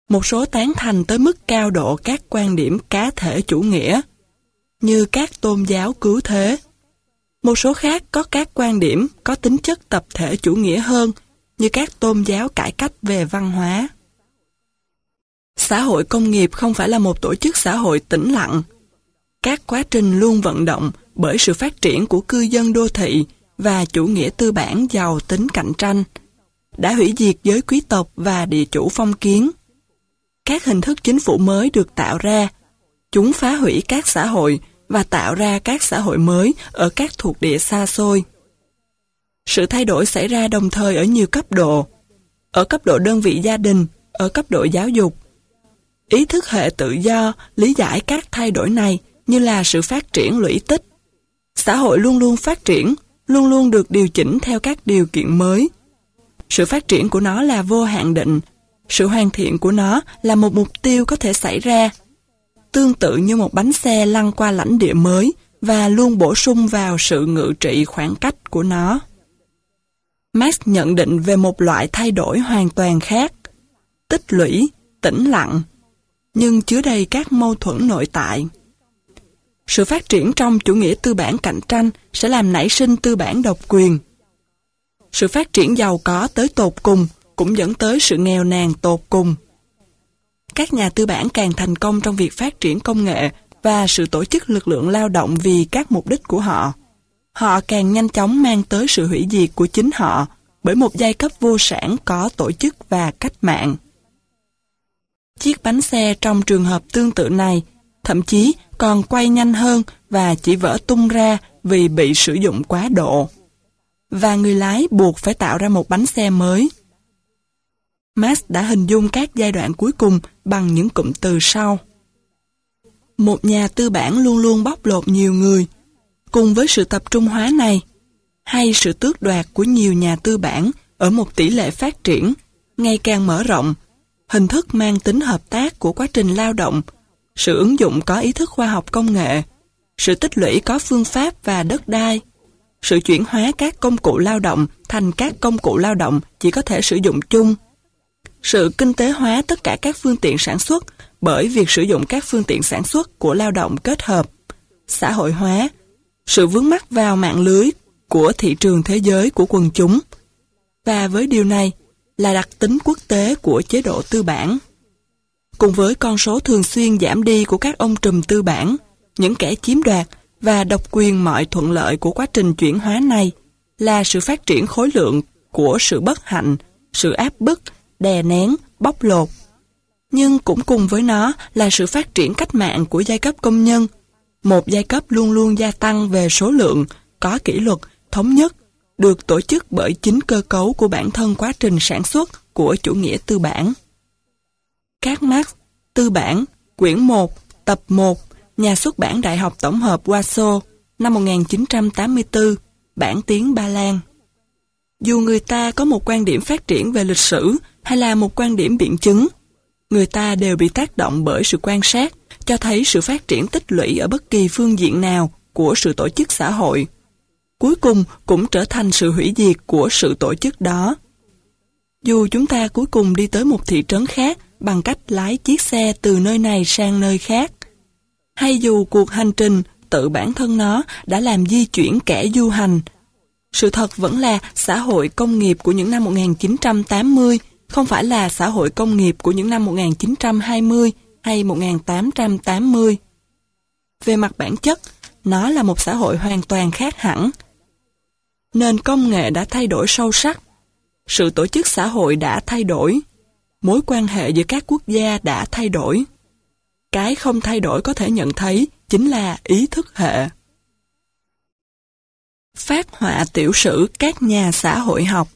Một số tán thành tới mức cao độ các quan điểm cá thể chủ nghĩa, như các tôn giáo cứu thế. Một số khác có các quan điểm có tính chất tập thể chủ nghĩa hơn, như các tôn giáo cải cách về văn hóa. Xã hội công nghiệp không phải là một tổ chức xã hội tĩnh lặng. Các quá trình luôn vận động bởi sự phát triển của cư dân đô thị và chủ nghĩa tư bản giàu tính cạnh tranh, đã hủy diệt giới quý tộc và địa chủ phong kiến. Các hình thức chính phủ mới được tạo ra, chúng phá hủy các xã hội và tạo ra các xã hội mới ở các thuộc địa xa xôi. Sự thay đổi xảy ra đồng thời ở nhiều cấp độ, ở cấp độ đơn vị gia đình, ở cấp độ giáo dục. Ý thức hệ tự do lý giải các thay đổi này như là sự phát triển lũy tích. Xã hội luôn luôn phát triển, luôn luôn được điều chỉnh theo các điều kiện mới. Sự phát triển của nó là vô hạn định, sự hoàn thiện của nó là một mục tiêu có thể xảy ra. Tương tự như một bánh xe lăn qua lãnh địa mới và luôn bổ sung vào sự ngự trị khoảng cách của nó. Marx nhận định về một loại thay đổi hoàn toàn khác, tích lũy, tĩnh lặng, nhưng chứa đầy các mâu thuẫn nội tại. Sự phát triển trong chủ nghĩa tư bản cạnh tranh sẽ làm nảy sinh tư bản độc quyền. Sự phát triển giàu có tới tột cùng cũng dẫn tới sự nghèo nàn tột cùng. Các nhà tư bản càng thành công trong việc phát triển công nghệ và sự tổ chức lực lượng lao động vì các mục đích của họ, họ càng nhanh chóng mang tới sự hủy diệt của chính họ bởi một giai cấp vô sản có tổ chức và cách mạng. Chiếc bánh xe trong trường hợp tương tự này thậm chí còn quay nhanh hơn và chỉ vỡ tung ra vì bị sử dụng quá độ. Và người lái buộc phải tạo ra một bánh xe mới. Marx đã hình dung các giai đoạn cuối cùng bằng những cụm từ sau. Một nhà tư bản luôn luôn bóc lột nhiều người. Cùng với sự tập trung hóa này, hay sự tước đoạt của nhiều nhà tư bản ở một tỷ lệ phát triển ngày càng mở rộng, hình thức mang tính hợp tác của quá trình lao động, sự ứng dụng có ý thức khoa học công nghệ, sự tích lũy có phương pháp và đất đai, sự chuyển hóa các công cụ lao động thành các công cụ lao động chỉ có thể sử dụng chung, sự kinh tế hóa tất cả các phương tiện sản xuất bởi việc sử dụng các phương tiện sản xuất của lao động kết hợp, xã hội hóa, sự vướng mắc vào mạng lưới của thị trường thế giới của quần chúng. Và với điều này là đặc tính quốc tế của chế độ tư bản. Cùng với con số thường xuyên giảm đi của các ông trùm tư bản, những kẻ chiếm đoạt và độc quyền mọi thuận lợi của quá trình chuyển hóa này là sự phát triển khối lượng của sự bất hạnh, sự áp bức, đè nén, bóc lột. Nhưng cũng cùng với nó là sự phát triển cách mạng của giai cấp công nhân, một giai cấp luôn luôn gia tăng về số lượng, có kỷ luật, thống nhất, được tổ chức bởi chính cơ cấu của bản thân quá trình sản xuất của chủ nghĩa tư bản. Các Marx, Tư bản, quyển 1, tập 1, nhà xuất bản Đại học Tổng hợp Warsaw, năm 1984, bản tiếng Ba Lan. Dù người ta có một quan điểm phát triển về lịch sử hay là một quan điểm biện chứng, người ta đều bị tác động bởi sự quan sát, cho thấy sự phát triển tích lũy ở bất kỳ phương diện nào của sự tổ chức xã hội. Cuối cùng cũng trở thành sự hủy diệt của sự tổ chức đó. Dù chúng ta cuối cùng đi tới một thị trấn khác bằng cách lái chiếc xe từ nơi này sang nơi khác, hay dù cuộc hành trình tự bản thân nó đã làm di chuyển kẻ du hành, sự thật vẫn là xã hội công nghiệp của những năm 1980 không phải là xã hội công nghiệp của những năm 1920 hay 1880. Về mặt bản chất, nó là một xã hội hoàn toàn khác hẳn. Nền công nghệ đã thay đổi sâu sắc, sự tổ chức xã hội đã thay đổi, mối quan hệ giữa các quốc gia đã thay đổi. Cái không thay đổi có thể nhận thấy chính là ý thức hệ. Phác họa tiểu sử các nhà xã hội học.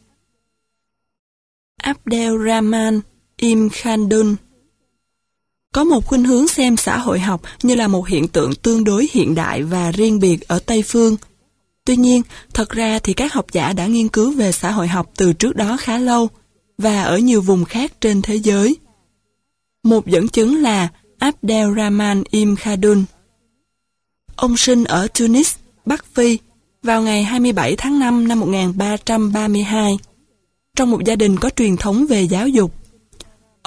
Abdelrahman Ibn Khaldun có một khuynh hướng xem xã hội học như là một hiện tượng tương đối hiện đại và riêng biệt ở Tây Phương. Tuy nhiên, thật ra thì các học giả đã nghiên cứu về xã hội học từ trước đó khá lâu và ở nhiều vùng khác trên thế giới. Một dẫn chứng là Abdelrahman Ibn Khaldun. Ông sinh ở Tunis, Bắc Phi, vào ngày 27 tháng 5 năm 1332, trong một gia đình có truyền thống về giáo dục.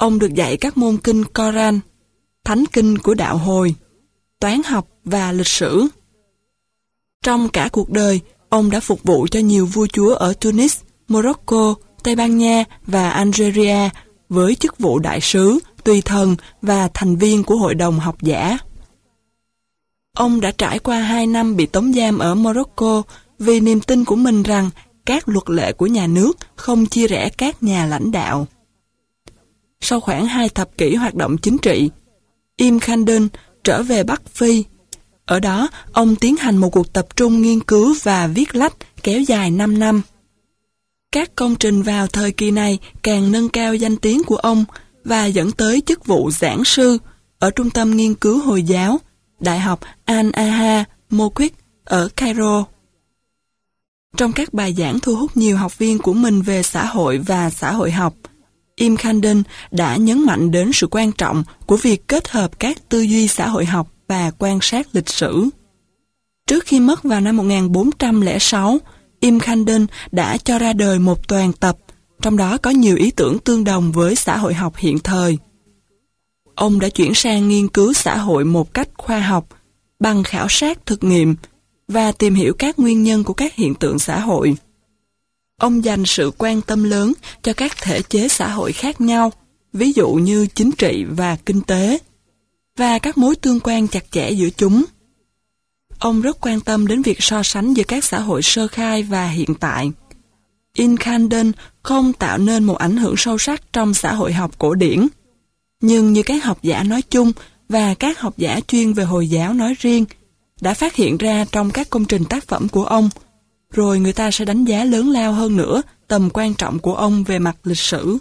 Ông được dạy các môn kinh Koran, thánh kinh của đạo Hồi, toán học và lịch sử. Trong cả cuộc đời, ông đã phục vụ cho nhiều vua chúa ở Tunis, Morocco, Tây Ban Nha và Algeria với chức vụ đại sứ, tùy thần và thành viên của hội đồng học giả. Ông đã trải qua 2 năm bị tống giam ở Morocco vì niềm tin của mình rằng các luật lệ của nhà nước không chia rẽ các nhà lãnh đạo. Sau khoảng 2 thập kỷ hoạt động chính trị, Ibn Khaldun trở về Bắc Phi. Ở đó, ông tiến hành một cuộc tập trung nghiên cứu và viết lách kéo dài 5 năm. Các công trình vào thời kỳ này càng nâng cao danh tiếng của ông và dẫn tới chức vụ giảng sư ở Trung tâm Nghiên cứu Hồi giáo, Đại học Al-Azhar Moquit ở Cairo. Trong các bài giảng thu hút nhiều học viên của mình về xã hội và xã hội học, Ibn Khaldun đã nhấn mạnh đến sự quan trọng của việc kết hợp các tư duy xã hội học và quan sát lịch sử. Trước khi mất vào năm 1406, Ibn Khaldun đã cho ra đời một toàn tập, trong đó có nhiều ý tưởng tương đồng với xã hội học hiện thời. Ông đã chuyển sang nghiên cứu xã hội một cách khoa học, bằng khảo sát thực nghiệm và tìm hiểu các nguyên nhân của các hiện tượng xã hội. Ông dành sự quan tâm lớn cho các thể chế xã hội khác nhau, ví dụ như chính trị và kinh tế, và các mối tương quan chặt chẽ giữa chúng. Ông rất quan tâm đến việc so sánh giữa các xã hội sơ khai và hiện tại. Ibn Khaldun không tạo nên một ảnh hưởng sâu sắc trong xã hội học cổ điển, nhưng như các học giả nói chung và các học giả chuyên về Hồi giáo nói riêng đã phát hiện ra trong các công trình tác phẩm của ông, rồi người ta sẽ đánh giá lớn lao hơn nữa tầm quan trọng của ông về mặt lịch sử.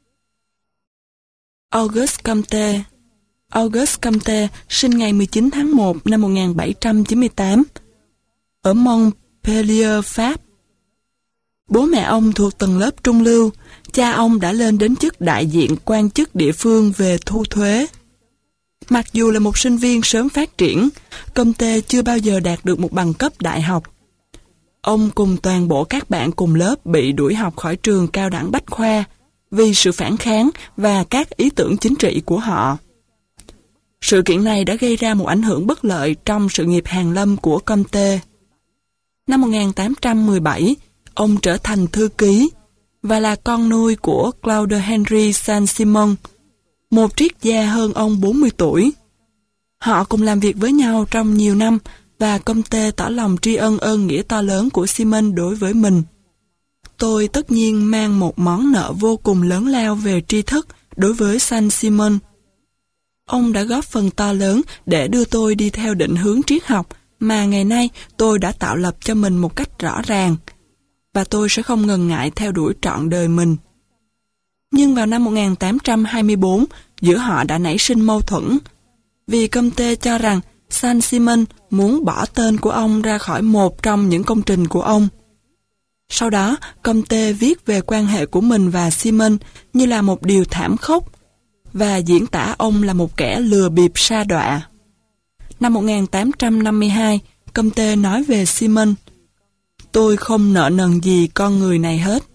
Auguste Comte. Auguste Comte sinh ngày 19 tháng 1 năm 1798 ở Montpellier, Pháp. Bố mẹ ông thuộc tầng lớp trung lưu, cha ông đã lên đến chức đại diện quan chức địa phương về thu thuế. Mặc dù là một sinh viên sớm phát triển, Comte chưa bao giờ đạt được một bằng cấp đại học. Ông cùng toàn bộ các bạn cùng lớp bị đuổi học khỏi trường cao đẳng Bách Khoa vì sự phản kháng và các ý tưởng chính trị của họ. Sự kiện này đã gây ra một ảnh hưởng bất lợi trong sự nghiệp hàn lâm của Comte. Năm 1817, ông trở thành thư ký và là con nuôi của Claude Henry Saint-Simon, một triết gia hơn ông 40 tuổi. Họ cùng làm việc với nhau trong nhiều năm và Comte tỏ lòng tri ân ơn nghĩa to lớn của Simon đối với mình. Tôi tất nhiên mang một món nợ vô cùng lớn lao về tri thức đối với Saint-Simon. Ông đã góp phần to lớn để đưa tôi đi theo định hướng triết học mà ngày nay tôi đã tạo lập cho mình một cách rõ ràng, và tôi sẽ không ngần ngại theo đuổi trọn đời mình. Nhưng vào năm 1824, giữa họ đã nảy sinh mâu thuẫn, vì Comte cho rằng Saint-Simon muốn bỏ tên của ông ra khỏi một trong những công trình của ông. Sau đó, Comte viết về quan hệ của mình và Simon như là một điều thảm khốc, và diễn tả ông là một kẻ lừa bịp sa đọa. Năm 1852, Comte nói về Simon: "Tôi không nợ nần gì con người này hết."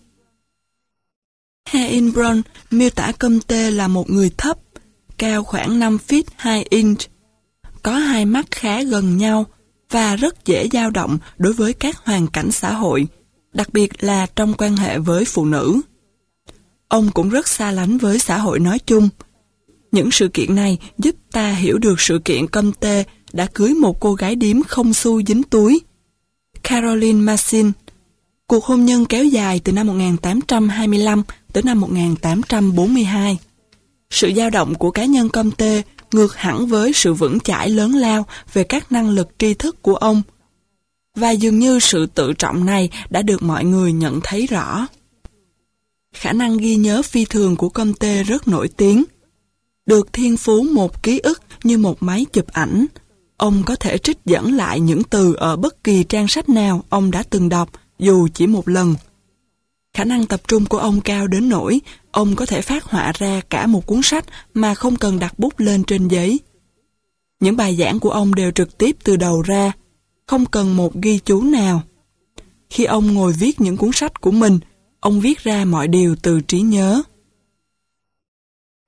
Heinbron miêu tả Comte là một người thấp, cao khoảng 5 feet 2 inch, có hai mắt khá gần nhau và rất dễ dao động đối với các hoàn cảnh xã hội, đặc biệt là trong quan hệ với phụ nữ. Ông cũng rất xa lánh với xã hội nói chung. Những sự kiện này giúp ta hiểu được sự kiện Comte đã cưới một cô gái điếm không xu dính túi, Caroline Massin. Cuộc hôn nhân kéo dài từ năm 1825 tới năm 1842. Sự dao động của cá nhân Comte ngược hẳn với sự vững chãi lớn lao về các năng lực tri thức của ông, và dường như sự tự trọng này đã được mọi người nhận thấy rõ. Khả năng ghi nhớ phi thường của Comte rất nổi tiếng. Được thiên phú một ký ức như một máy chụp ảnh, ông có thể trích dẫn lại những từ ở bất kỳ trang sách nào ông đã từng đọc, dù chỉ một lần. Khả năng tập trung của ông cao đến nỗi ông có thể phác họa ra cả một cuốn sách mà không cần đặt bút lên trên giấy. Những bài giảng của ông đều trực tiếp từ đầu ra, không cần một ghi chú nào. Khi ông ngồi viết những cuốn sách của mình, ông viết ra mọi điều từ trí nhớ.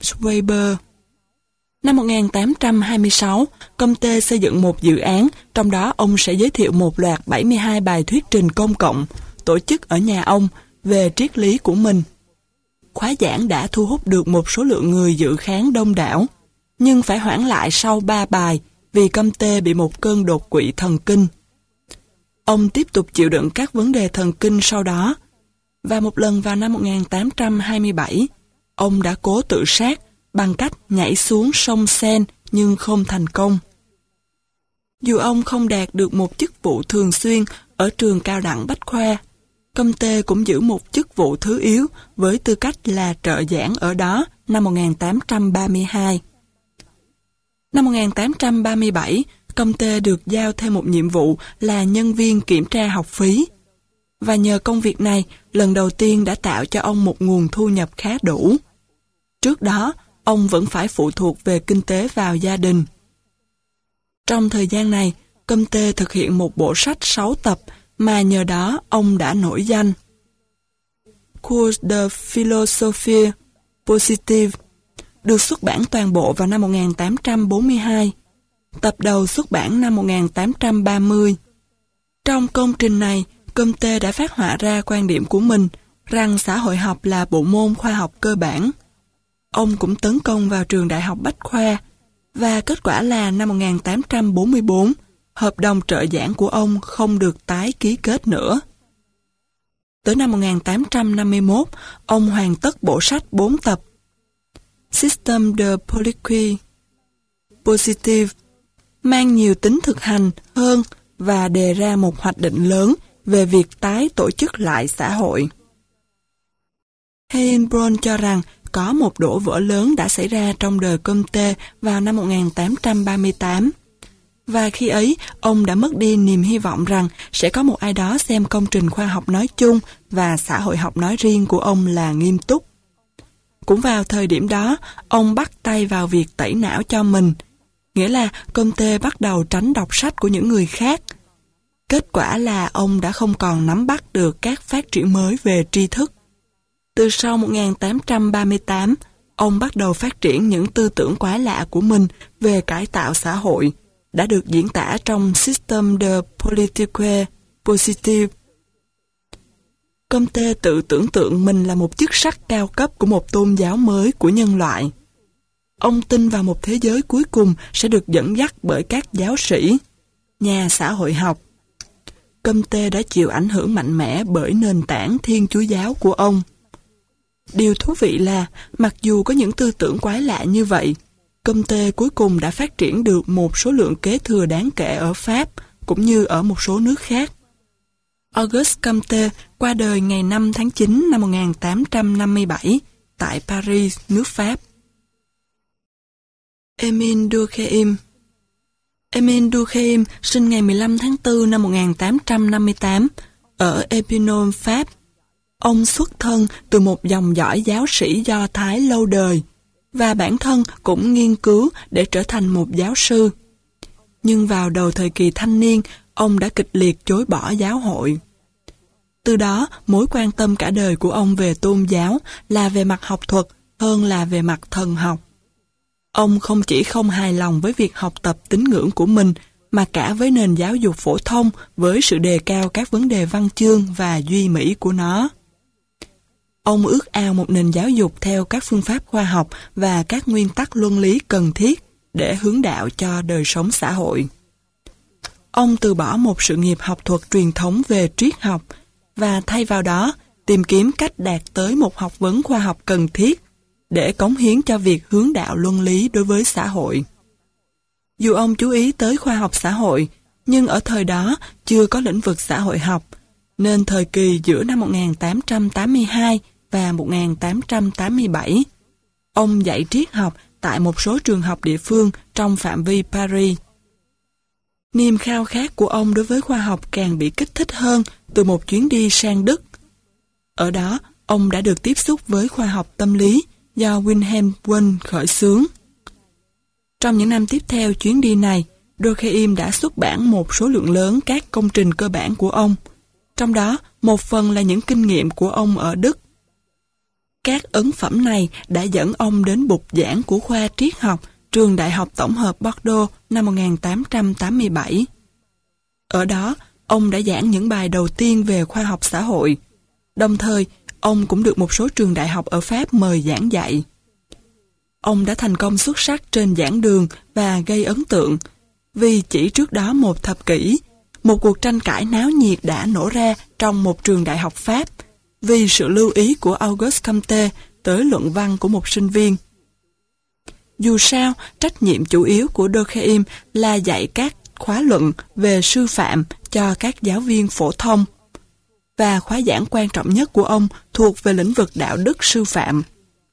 Max Weber. Năm 1826, Comte xây dựng một dự án, trong đó ông sẽ giới thiệu một loạt 72 bài thuyết trình công cộng, tổ chức ở nhà ông, về triết lý của mình. Khóa giảng đã thu hút được một số lượng người dự khán đông đảo, nhưng phải hoãn lại sau 3 bài vì Comte bị một cơn đột quỵ thần kinh. Ông tiếp tục chịu đựng các vấn đề thần kinh sau đó, và một lần vào năm 1827, ông đã cố tự sát bằng cách nhảy xuống sông Seine nhưng không thành công. Dù ông không đạt được một chức vụ thường xuyên ở trường cao đẳng Bách Khoa, Comte cũng giữ một chức vụ thứ yếu với tư cách là trợ giảng ở đó năm 1832. Năm 1837, Comte được giao thêm một nhiệm vụ là nhân viên kiểm tra học phí. Và nhờ công việc này, lần đầu tiên đã tạo cho ông một nguồn thu nhập khá đủ. Trước đó, ông vẫn phải phụ thuộc về kinh tế vào gia đình. Trong thời gian này, Comte thực hiện một bộ sách 6 tập mà nhờ đó ông đã nổi danh. Cours de philosophie positive được xuất bản toàn bộ vào năm 1842, tập đầu xuất bản năm 1830. Trong công trình này, Comte đã phát họa ra quan điểm của mình rằng xã hội học là bộ môn khoa học cơ bản. Ông cũng tấn công vào trường đại học Bách Khoa, và kết quả là năm 1844, hợp đồng trợ giảng của ông không được tái ký kết nữa. Tới năm 1851, ông hoàn tất bộ sách 4 tập Système de Politique Positive, mang nhiều tính thực hành hơn và đề ra một hoạch định lớn về việc tái tổ chức lại xã hội. Heinbron cho rằng có một đổ vỡ lớn đã xảy ra trong đời Comte vào năm 1838. Và khi ấy, ông đã mất đi niềm hy vọng rằng sẽ có một ai đó xem công trình khoa học nói chung và xã hội học nói riêng của ông là nghiêm túc. Cũng vào thời điểm đó, ông bắt tay vào việc tẩy não cho mình, nghĩa là Comte bắt đầu tránh đọc sách của những người khác. Kết quả là ông đã không còn nắm bắt được các phát triển mới về tri thức. Từ sau 1838, ông bắt đầu phát triển những tư tưởng quái lạ của mình về cải tạo xã hội, đã được diễn tả trong Système de Politique Positive. Comte tự tưởng tượng mình là một chức sắc cao cấp của một tôn giáo mới của nhân loại. Ông tin vào một thế giới cuối cùng sẽ được dẫn dắt bởi các giáo sĩ, nhà xã hội học. Comte đã chịu ảnh hưởng mạnh mẽ bởi nền tảng Thiên Chúa giáo của ông. Điều thú vị là, mặc dù có những tư tưởng quái lạ như vậy, Comte cuối cùng đã phát triển được một số lượng kế thừa đáng kể ở Pháp, cũng như ở một số nước khác. Auguste Comte qua đời ngày 5 tháng 9 năm 1857 tại Paris, nước Pháp. Émile Durkheim. Émile Durkheim sinh ngày 15 tháng 4 năm 1858 ở Épinal, Pháp. Ông xuất thân từ một dòng dõi giáo sĩ Do Thái lâu đời, và bản thân cũng nghiên cứu để trở thành một giáo sư. Nhưng vào đầu thời kỳ thanh niên, ông đã kịch liệt chối bỏ giáo hội. Từ đó, mối quan tâm cả đời của ông về tôn giáo là về mặt học thuật hơn là về mặt thần học. Ông không chỉ không hài lòng với việc học tập tín ngưỡng của mình, mà cả với nền giáo dục phổ thông với sự đề cao các vấn đề văn chương và duy mỹ của nó. Ông ước ao một nền giáo dục theo các phương pháp khoa học và các nguyên tắc luân lý cần thiết để hướng đạo cho đời sống xã hội. Ông từ bỏ một sự nghiệp học thuật truyền thống về triết học và thay vào đó tìm kiếm cách đạt tới một học vấn khoa học cần thiết để cống hiến cho việc hướng đạo luân lý đối với xã hội. Dù ông chú ý tới khoa học xã hội, nhưng ở thời đó chưa có lĩnh vực xã hội học, nên thời kỳ giữa năm 1882 và 1887, ông dạy triết học tại một số trường học địa phương trong phạm vi Paris. Niềm khao khát của ông đối với khoa học càng bị kích thích hơn từ một chuyến đi sang Đức. Ở đó, ông đã được tiếp xúc với khoa học tâm lý do Wilhelm Wundt khởi xướng. Trong những năm tiếp theo chuyến đi này, Durkheim đã xuất bản một số lượng lớn các công trình cơ bản của ông, trong đó một phần là những kinh nghiệm của ông ở Đức. Các ấn phẩm này đã dẫn ông đến bục giảng của khoa triết học Trường Đại học Tổng hợp Bordeaux năm 1887. Ở đó, ông đã giảng những bài đầu tiên về khoa học xã hội. Đồng thời, ông cũng được một số trường đại học ở Pháp mời giảng dạy. Ông đã thành công xuất sắc trên giảng đường và gây ấn tượng, vì chỉ trước đó một thập kỷ, một cuộc tranh cãi náo nhiệt đã nổ ra trong một trường đại học Pháp vì sự lưu ý của Auguste Comte tới luận văn của một sinh viên. Dù sao, trách nhiệm chủ yếu của Durkheim là dạy các khóa luận về sư phạm cho các giáo viên phổ thông, và khóa giảng quan trọng nhất của ông thuộc về lĩnh vực đạo đức sư phạm.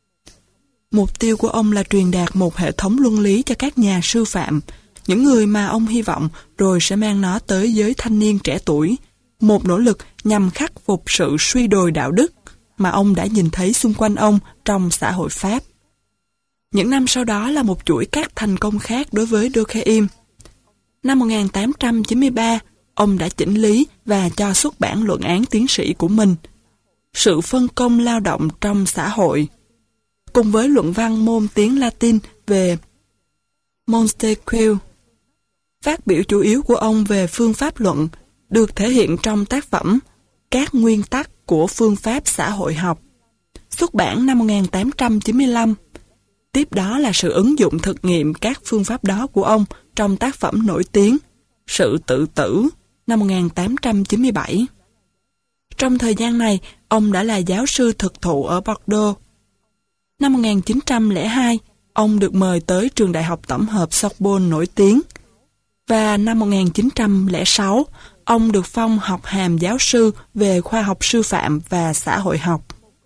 Mục tiêu của ông là truyền đạt một hệ thống luân lý cho các nhà sư phạm, những người mà ông hy vọng rồi sẽ mang nó tới giới thanh niên trẻ tuổi, một nỗ lực nhằm khắc phục sự suy đồi đạo đức mà ông đã nhìn thấy xung quanh ông trong xã hội Pháp. Những năm sau đó là một chuỗi các thành công khác đối với Durkheim. Năm 1893, ông đã chỉnh lý và cho xuất bản luận án tiến sĩ của mình, Sự phân công lao động trong xã hội, cùng với luận văn môn tiếng Latin về Montesquieu. Phát biểu chủ yếu của ông về phương pháp luận được thể hiện trong tác phẩm Các nguyên tắc của phương pháp xã hội học, xuất bản năm 1895. Tiếp đó là sự ứng dụng thực nghiệm các phương pháp đó của ông trong tác phẩm nổi tiếng Sự tự tử năm 1897. Trong thời gian này, ông đã là giáo sư thực thụ ở Bordeaux. Năm 1902, ông được mời tới trường đại học tổng hợp Sorbonne nổi tiếng. Và năm 1906, ông được phong học hàm giáo sư về khoa học sư phạm và xã hội học.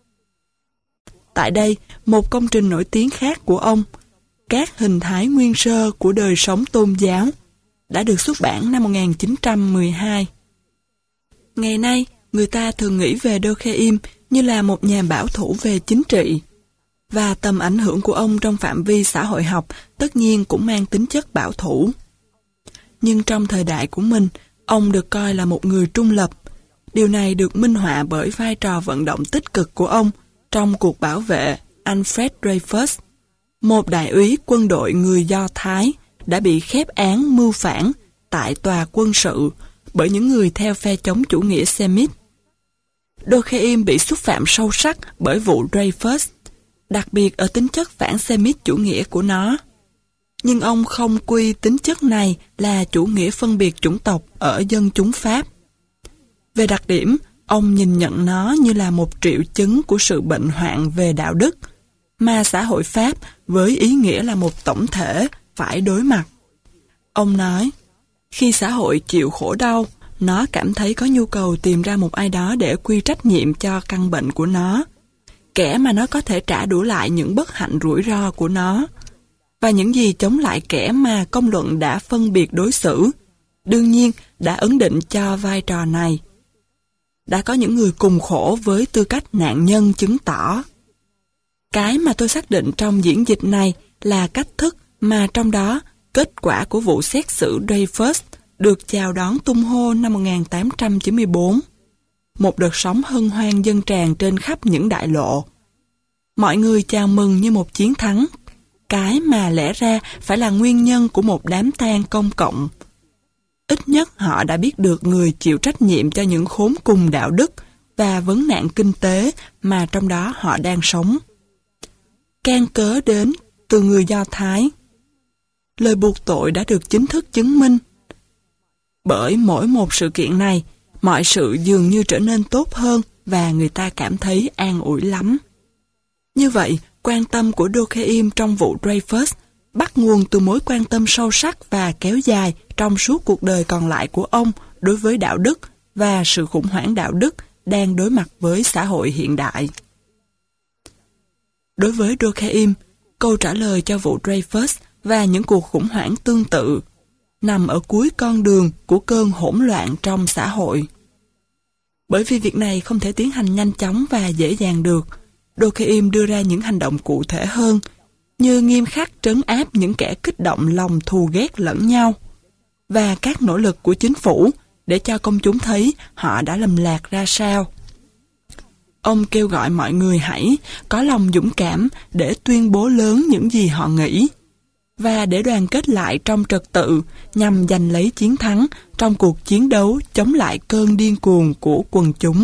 Tại đây, một công trình nổi tiếng khác của ông, Các hình thái nguyên sơ của đời sống tôn giáo, đã được xuất bản năm 1912. Ngày nay, người ta thường nghĩ về Durkheim như là một nhà bảo thủ về chính trị, và tầm ảnh hưởng của ông trong phạm vi xã hội học tất nhiên cũng mang tính chất bảo thủ. Nhưng trong thời đại của mình, ông được coi là một người trung lập. Điều này được minh họa bởi vai trò vận động tích cực của ông trong cuộc bảo vệ Alfred Dreyfus, một đại úy quân đội người Do Thái đã bị khép án mưu phản tại tòa quân sự bởi những người theo phe chống chủ nghĩa Semit. Durkheim bị xúc phạm sâu sắc bởi vụ Dreyfus, đặc biệt ở tính chất phản Semit chủ nghĩa của nó. Nhưng ông không quy tính chất này là chủ nghĩa phân biệt chủng tộc ở dân chúng Pháp. Về đặc điểm, ông nhìn nhận nó như là một triệu chứng của sự bệnh hoạn về đạo đức, mà xã hội Pháp với ý nghĩa là một tổng thể phải đối mặt. Ông nói, khi xã hội chịu khổ đau, nó cảm thấy có nhu cầu tìm ra một ai đó để quy trách nhiệm cho căn bệnh của nó, kẻ mà nó có thể trả đũa lại những bất hạnh rủi ro của nó, và những gì chống lại kẻ mà công luận đã phân biệt đối xử, đương nhiên đã ấn định cho vai trò này. Đã có những người cùng khổ với tư cách nạn nhân chứng tỏ. Cái mà tôi xác định trong diễn dịch này là cách thức mà trong đó kết quả của vụ xét xử Dreyfus được chào đón tung hô năm 1894. Một đợt sóng hân hoan dâng tràn trên khắp những đại lộ. Mọi người chào mừng như một chiến thắng, cái mà lẽ ra phải là nguyên nhân của một đám tang công cộng. Ít nhất họ đã biết được người chịu trách nhiệm cho những khốn cùng đạo đức và vấn nạn kinh tế mà trong đó họ đang sống. Can cớ đến từ người Do Thái. Lời buộc tội đã được chính thức chứng minh. Bởi mỗi một sự kiện này, mọi sự dường như trở nên tốt hơn và người ta cảm thấy an ủi lắm. Như vậy, quan tâm của Durkheim trong vụ Dreyfus bắt nguồn từ mối quan tâm sâu sắc và kéo dài trong suốt cuộc đời còn lại của ông đối với đạo đức và sự khủng hoảng đạo đức đang đối mặt với xã hội hiện đại. Đối với Durkheim, câu trả lời cho vụ Dreyfus và những cuộc khủng hoảng tương tự nằm ở cuối con đường của cơn hỗn loạn trong xã hội. Bởi vì việc này không thể tiến hành nhanh chóng và dễ dàng được, Durkheim đưa ra những hành động cụ thể hơn, như nghiêm khắc trấn áp những kẻ kích động lòng thù ghét lẫn nhau, và các nỗ lực của chính phủ để cho công chúng thấy họ đã lầm lạc ra sao. Ông kêu gọi mọi người hãy có lòng dũng cảm để tuyên bố lớn những gì họ nghĩ, và để đoàn kết lại trong trật tự nhằm giành lấy chiến thắng trong cuộc chiến đấu chống lại cơn điên cuồng của quần chúng.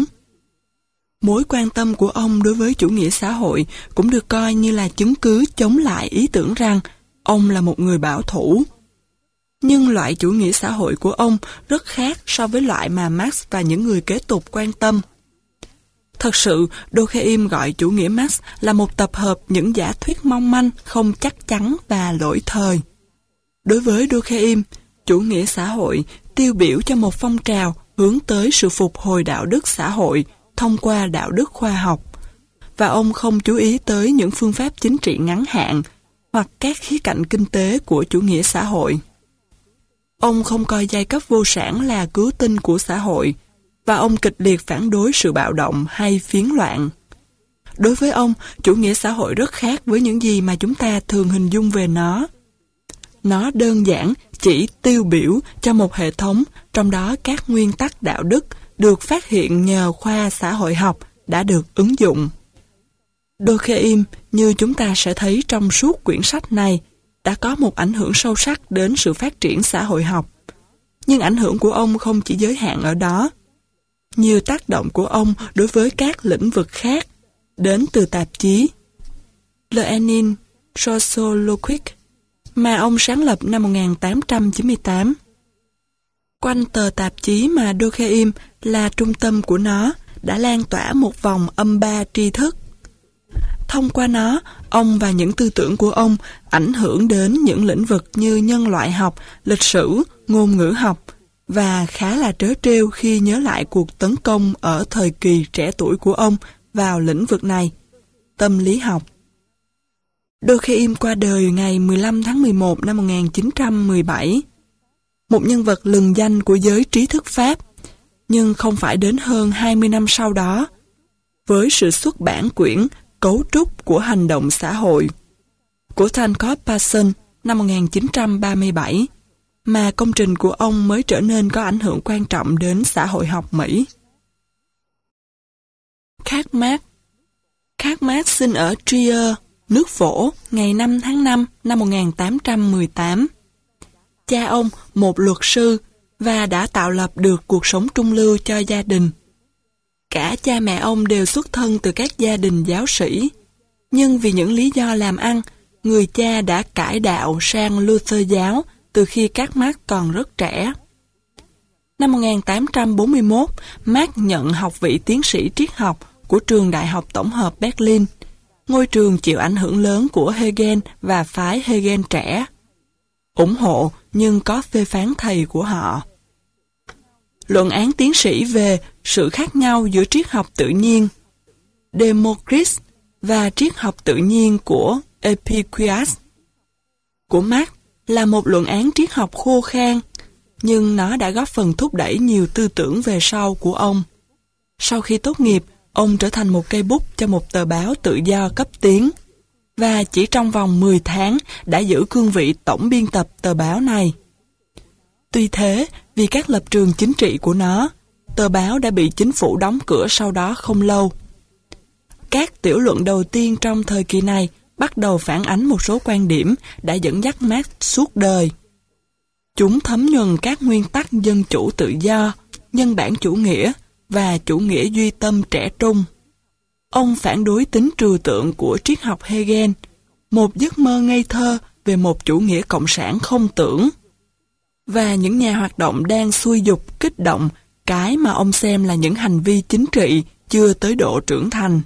Mối quan tâm của ông đối với chủ nghĩa xã hội cũng được coi như là chứng cứ chống lại ý tưởng rằng ông là một người bảo thủ. Nhưng loại chủ nghĩa xã hội của ông rất khác so với loại mà Marx và những người kế tục quan tâm. Thật sự, Durkheim gọi chủ nghĩa Marx là một tập hợp những giả thuyết mong manh, không chắc chắn và lỗi thời. Đối với Durkheim, chủ nghĩa xã hội tiêu biểu cho một phong trào hướng tới sự phục hồi đạo đức xã hội thông qua đạo đức khoa học, và ông không chú ý tới những phương pháp chính trị ngắn hạn hoặc các khía cạnh kinh tế của chủ nghĩa xã hội. Ông không coi giai cấp vô sản là cứu tinh của xã hội, và ông kịch liệt phản đối sự bạo động hay phiến loạn. Đối với ông, chủ nghĩa xã hội rất khác với những gì mà chúng ta thường hình dung về nó. Nó đơn giản chỉ tiêu biểu cho một hệ thống, trong đó các nguyên tắc đạo đức được phát hiện nhờ khoa xã hội học đã được ứng dụng. Durkheim, như chúng ta sẽ thấy trong suốt quyển sách này, đã có một ảnh hưởng sâu sắc đến sự phát triển xã hội học. Nhưng ảnh hưởng của ông không chỉ giới hạn ở đó. Nhiều tác động của ông đối với các lĩnh vực khác đến từ tạp chí Lenin Sociologique mà ông sáng lập năm 1898. Quanh tờ tạp chí mà Durkheim là trung tâm của nó đã lan tỏa một vòng âm ba tri thức. Thông qua nó, ông và những tư tưởng của ông ảnh hưởng đến những lĩnh vực như nhân loại học, lịch sử, ngôn ngữ học, và khá là trớ trêu khi nhớ lại cuộc tấn công ở thời kỳ trẻ tuổi của ông vào lĩnh vực này, tâm lý học. Durkheim qua đời ngày 15 tháng 11 năm 1917, một nhân vật lừng danh của giới trí thức Pháp, nhưng không phải đến hơn 20 năm sau đó, với sự xuất bản quyển Cấu trúc của hành động xã hội của Tancred Parsons năm 1937, mà công trình của ông mới trở nên có ảnh hưởng quan trọng đến xã hội học Mỹ. Karl Marx sinh ở Trier, nước Phổ, ngày 5 tháng 5 năm 1818. Cha ông, một luật sư, và đã tạo lập được cuộc sống trung lưu cho gia đình. Cả cha mẹ ông đều xuất thân từ các gia đình giáo sĩ, nhưng vì những lý do làm ăn, người cha đã cải đạo sang Luther giáo từ khi Karl Marx còn rất trẻ. Năm 1841, Marx nhận học vị tiến sĩ triết học của trường Đại học Tổng hợp Berlin, ngôi trường chịu ảnh hưởng lớn của Hegel và phái Hegel trẻ. Ủng hộ nhưng có phê phán thầy của họ. Luận án tiến sĩ về sự khác nhau giữa triết học tự nhiên Democritus và triết học tự nhiên của Epicurus của Marx là một luận án triết học khô khan, nhưng nó đã góp phần thúc đẩy nhiều tư tưởng về sau của ông. Sau khi tốt nghiệp, ông trở thành một cây bút cho một tờ báo tự do cấp tiến, và chỉ trong vòng 10 tháng đã giữ cương vị tổng biên tập tờ báo này. Tuy thế, vì các lập trường chính trị của nó, tờ báo đã bị chính phủ đóng cửa sau đó không lâu. Các tiểu luận đầu tiên trong thời kỳ này bắt đầu phản ánh một số quan điểm đã dẫn dắt Marx suốt đời. Chúng thấm nhuần các nguyên tắc dân chủ tự do, nhân bản chủ nghĩa và chủ nghĩa duy tâm trẻ trung. Ông phản đối tính trừu tượng của triết học Hegel, một giấc mơ ngây thơ về một chủ nghĩa cộng sản không tưởng, và những nhà hoạt động đang xuôi dục kích động cái mà ông xem là những hành vi chính trị chưa tới độ trưởng thành.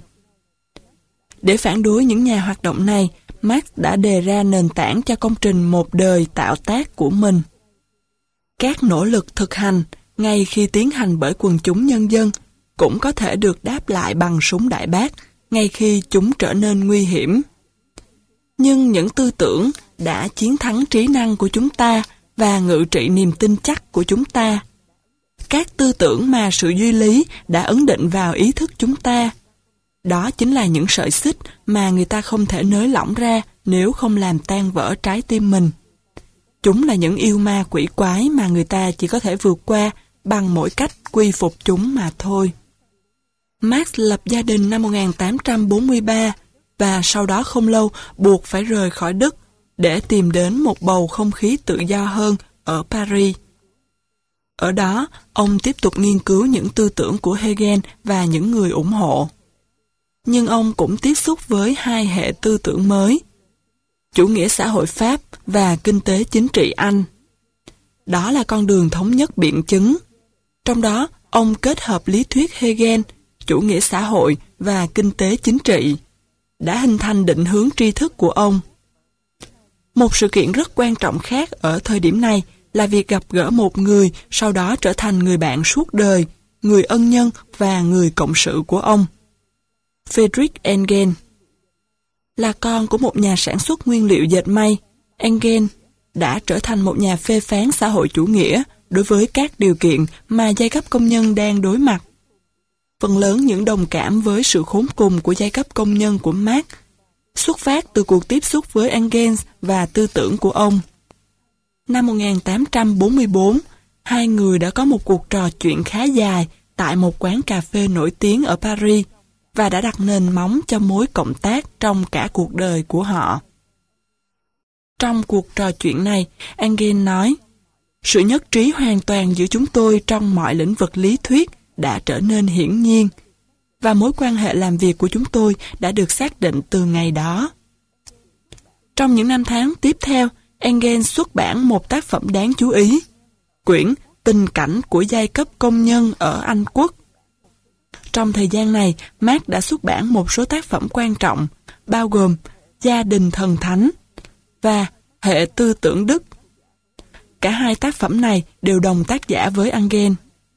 Để phản đối những nhà hoạt động này, Marx đã đề ra nền tảng cho công trình một đời tạo tác của mình. Các nỗ lực thực hành, ngay khi tiến hành bởi quần chúng nhân dân, cũng có thể được đáp lại bằng súng đại bác, ngay khi chúng trở nên nguy hiểm. Nhưng những tư tưởng đã chiến thắng trí năng của chúng ta và ngự trị niềm tin chắc của chúng ta. Các tư tưởng mà sự duy lý đã ấn định vào ý thức chúng ta. Đó chính là những sợi xích mà người ta không thể nới lỏng ra nếu không làm tan vỡ trái tim mình. Chúng là những yêu ma quỷ quái mà người ta chỉ có thể vượt qua bằng mỗi cách quy phục chúng mà thôi. Marx lập gia đình năm 1843 và sau đó không lâu buộc phải rời khỏi Đức để tìm đến một bầu không khí tự do hơn ở Paris. Ở đó, ông tiếp tục nghiên cứu những tư tưởng của Hegel và những người ủng hộ. Nhưng ông cũng tiếp xúc với hai hệ tư tưởng mới, chủ nghĩa xã hội Pháp và kinh tế chính trị Anh. Đó là con đường thống nhất biện chứng. Trong đó, ông kết hợp lý thuyết Hegel, chủ nghĩa xã hội và kinh tế chính trị, đã hình thành định hướng tri thức của ông. Một sự kiện rất quan trọng khác ở thời điểm này là việc gặp gỡ một người sau đó trở thành người bạn suốt đời, người ân nhân và người cộng sự của ông. Friedrich Engels là con của một nhà sản xuất nguyên liệu dệt may. Engels đã trở thành một nhà phê phán xã hội chủ nghĩa đối với các điều kiện mà giai cấp công nhân đang đối mặt. Phần lớn những đồng cảm với sự khốn cùng của giai cấp công nhân của Marx xuất phát từ cuộc tiếp xúc với Engels và tư tưởng của ông. Năm 1844, hai người đã có một cuộc trò chuyện khá dài tại một quán cà phê nổi tiếng ở Paris và đã đặt nền móng cho mối cộng tác trong cả cuộc đời của họ. Trong cuộc trò chuyện này, Engels nói, sự nhất trí hoàn toàn giữa chúng tôi trong mọi lĩnh vực lý thuyết đã trở nên hiển nhiên, và mối quan hệ làm việc của chúng tôi đã được xác định từ ngày đó. Trong những năm tháng tiếp theo, Engels xuất bản một tác phẩm đáng chú ý, quyển Tình cảnh của giai cấp công nhân ở Anh Quốc. Trong thời gian này, Marx đã xuất bản một số tác phẩm quan trọng, bao gồm Gia đình thần thánh và Hệ tư tưởng Đức. Cả hai tác phẩm này đều đồng tác giả với Engels.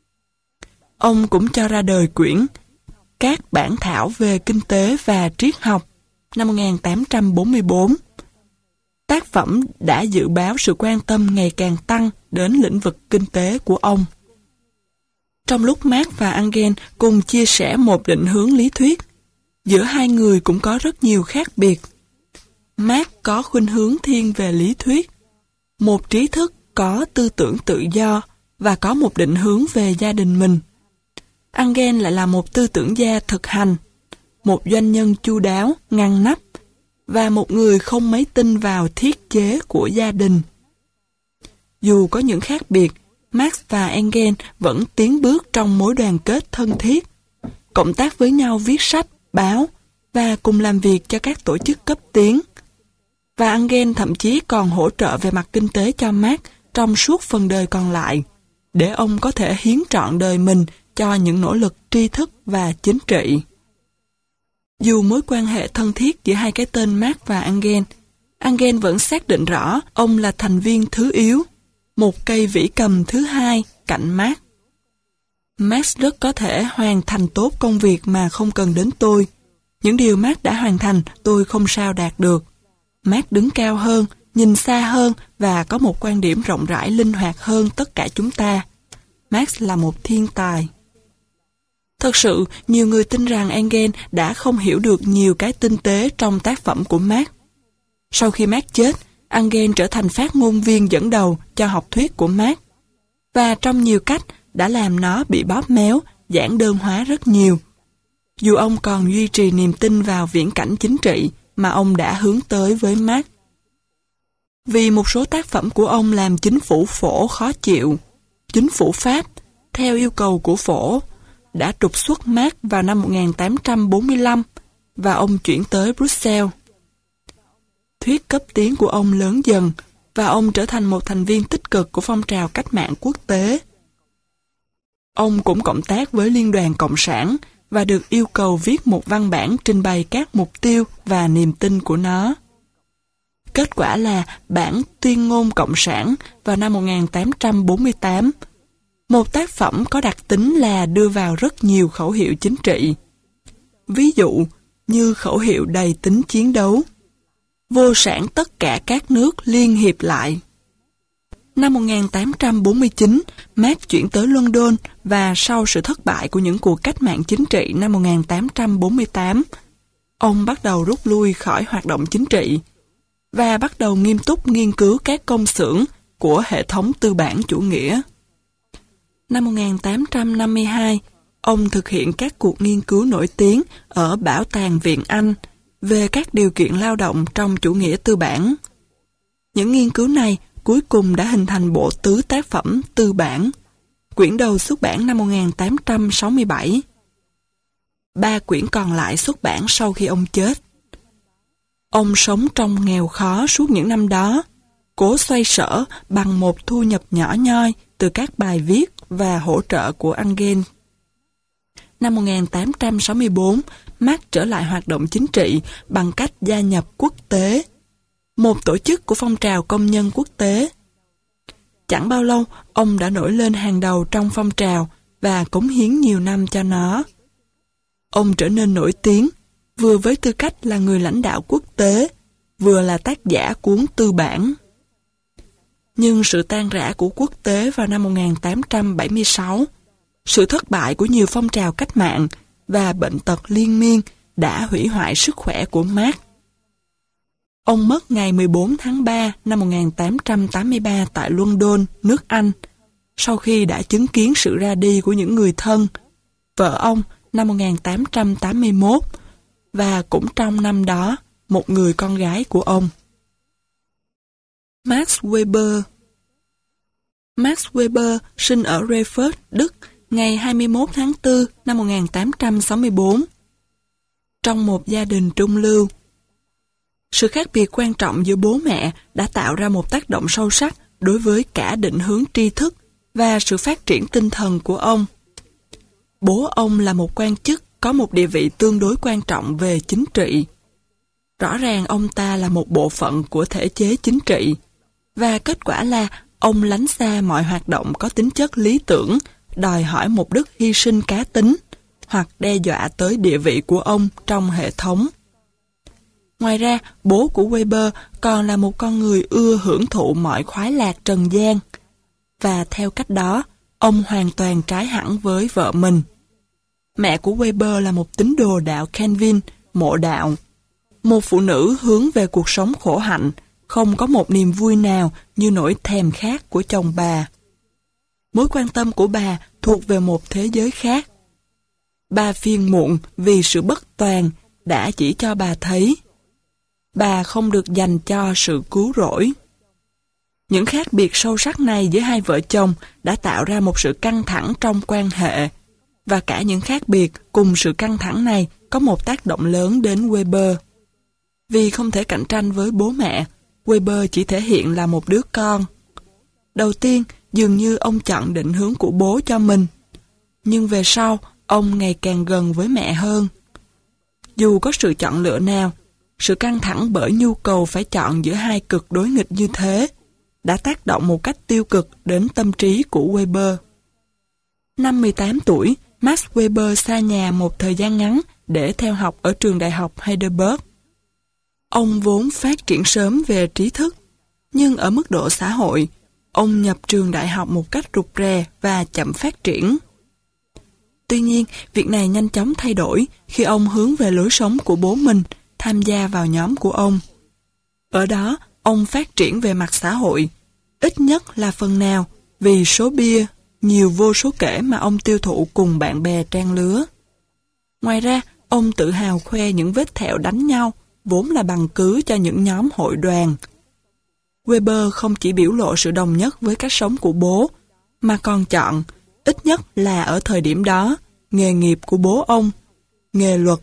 Ông cũng cho ra đời quyển Các bản thảo về kinh tế và triết học năm 1844. Tác phẩm đã dự báo sự quan tâm ngày càng tăng đến lĩnh vực kinh tế của ông. Trong lúc Marx và Engels cùng chia sẻ một định hướng lý thuyết, giữa hai người cũng có rất nhiều khác biệt. Marx có khuynh hướng thiên về lý thuyết, một trí thức có tư tưởng tự do và có một định hướng về gia đình mình. Engels lại là một tư tưởng gia thực hành, một doanh nhân chu đáo, ngăn nắp, và một người không mấy tin vào thiết chế của gia đình. Dù có những khác biệt, Marx và Engels vẫn tiến bước trong mối đoàn kết thân thiết, cộng tác với nhau viết sách, báo và cùng làm việc cho các tổ chức cấp tiến. Và Engels thậm chí còn hỗ trợ về mặt kinh tế cho Marx trong suốt phần đời còn lại, để ông có thể hiến trọn đời mình cho những nỗ lực tri thức và chính trị. Dù mối quan hệ thân thiết giữa hai cái tên Marx và Engels vẫn xác định rõ ông là thành viên thứ yếu, một cây vĩ cầm thứ hai cạnh Marx. Marx rất có thể hoàn thành tốt công việc mà không cần đến tôi. Những điều Marx đã hoàn thành tôi không sao đạt được. Marx đứng cao hơn, nhìn xa hơn và có một quan điểm rộng rãi linh hoạt hơn tất cả chúng ta. Marx là một thiên tài. Thật sự, nhiều người tin rằng Engels đã không hiểu được nhiều cái tinh tế trong tác phẩm của Marx. Sau khi Marx chết, Engels trở thành phát ngôn viên dẫn đầu cho học thuyết của Marx, và trong nhiều cách đã làm nó bị bóp méo, giản đơn hóa rất nhiều. Dù ông còn duy trì niềm tin vào viễn cảnh chính trị mà ông đã hướng tới với Marx. Vì một số tác phẩm của ông làm chính phủ Phổ khó chịu, chính phủ Pháp, theo yêu cầu của Phổ, đã trục xuất Marx vào năm 1845 và ông chuyển tới Bruxelles. Thuyết cấp tiến của ông lớn dần và ông trở thành một thành viên tích cực của phong trào cách mạng quốc tế. Ông cũng cộng tác với Liên đoàn Cộng sản và được yêu cầu viết một văn bản trình bày các mục tiêu và niềm tin của nó. Kết quả là bản Tuyên ngôn Cộng sản vào năm 1848, một tác phẩm có đặc tính là đưa vào rất nhiều khẩu hiệu chính trị. Ví dụ như khẩu hiệu đầy tính chiến đấu: vô sản tất cả các nước liên hiệp lại. Năm 1849, Marx chuyển tới London và sau sự thất bại của những cuộc cách mạng chính trị năm 1848, ông bắt đầu rút lui khỏi hoạt động chính trị và bắt đầu nghiêm túc nghiên cứu các công xưởng của hệ thống tư bản chủ nghĩa. Năm 1852, ông thực hiện các cuộc nghiên cứu nổi tiếng ở Bảo tàng Viện Anh về các điều kiện lao động trong chủ nghĩa tư bản. Những nghiên cứu này cuối cùng đã hình thành bộ tứ tác phẩm Tư bản, quyển đầu xuất bản năm 1867. 3 quyển còn lại xuất bản sau khi ông chết. Ông sống trong nghèo khó suốt những năm đó, cố xoay sở bằng một thu nhập nhỏ nhoi từ các bài viết và hỗ trợ của Engels. Năm 1864, Marx trở lại hoạt động chính trị bằng cách gia nhập Quốc tế, một tổ chức của phong trào công nhân quốc tế. Chẳng bao lâu, ông đã nổi lên hàng đầu trong phong trào và cống hiến nhiều năm cho nó. Ông trở nên nổi tiếng, vừa với tư cách là người lãnh đạo quốc tế, vừa là tác giả cuốn Tư bản. Nhưng sự tan rã của quốc tế vào năm 1876, sự thất bại của nhiều phong trào cách mạng và bệnh tật liên miên đã hủy hoại sức khỏe của Marx. Ông mất ngày 14 tháng 3 năm 1883 tại London, nước Anh, sau khi đã chứng kiến sự ra đi của những người thân, vợ ông năm 1881, và cũng trong năm đó, một người con gái của ông. Max Weber. Max Weber sinh ở Erfurt, Đức, ngày 21 tháng 4 năm 1864. Trong một gia đình trung lưu. Sự khác biệt quan trọng giữa bố mẹ đã tạo ra một tác động sâu sắc đối với cả định hướng tri thức và sự phát triển tinh thần của ông. Bố ông là một quan chức có một địa vị tương đối quan trọng về chính trị. Rõ ràng ông ta là một bộ phận của thể chế chính trị, và kết quả là ông lánh xa mọi hoạt động có tính chất lý tưởng, đòi hỏi một đức hy sinh cá tính, hoặc đe dọa tới địa vị của ông trong hệ thống. Ngoài ra, bố của Weber còn là một con người ưa hưởng thụ mọi khoái lạc trần gian, và theo cách đó, ông hoàn toàn trái hẳn với vợ mình. Mẹ của Weber là một tín đồ đạo Calvin, mộ đạo. Một phụ nữ hướng về cuộc sống khổ hạnh, không có một niềm vui nào như nỗi thèm khát của chồng bà. Mối quan tâm của bà thuộc về một thế giới khác. Bà phiền muộn vì sự bất toàn đã chỉ cho bà thấy bà không được dành cho sự cứu rỗi. Những khác biệt sâu sắc này giữa hai vợ chồng đã tạo ra một sự căng thẳng trong quan hệ, và cả những khác biệt cùng sự căng thẳng này có một tác động lớn đến Weber. Vì không thể cạnh tranh với bố mẹ, Weber chỉ thể hiện là một đứa con. Đầu tiên, dường như ông chọn định hướng của bố cho mình, nhưng về sau, ông ngày càng gần với mẹ hơn. Dù có sự chọn lựa nào, sự căng thẳng bởi nhu cầu phải chọn giữa hai cực đối nghịch như thế đã tác động một cách tiêu cực đến tâm trí của Weber. Năm 18 tuổi, Max Weber xa nhà một thời gian ngắn để theo học ở trường đại học Heidelberg. Ông vốn phát triển sớm về trí thức, nhưng ở mức độ xã hội, ông nhập trường đại học một cách rụt rè và chậm phát triển. Tuy nhiên, việc này nhanh chóng thay đổi khi ông hướng về lối sống của bố mình, tham gia vào nhóm của ông. Ở đó, ông phát triển về mặt xã hội, ít nhất là phần nào, vì số bia, nhiều vô số kể mà ông tiêu thụ cùng bạn bè trang lứa. Ngoài ra, ông tự hào khoe những vết thẹo đánh nhau, vốn là bằng cứ cho những nhóm hội đoàn. Weber không chỉ biểu lộ sự đồng nhất với cách sống của bố, mà còn chọn, ít nhất là ở thời điểm đó, nghề nghiệp của bố ông, nghề luật.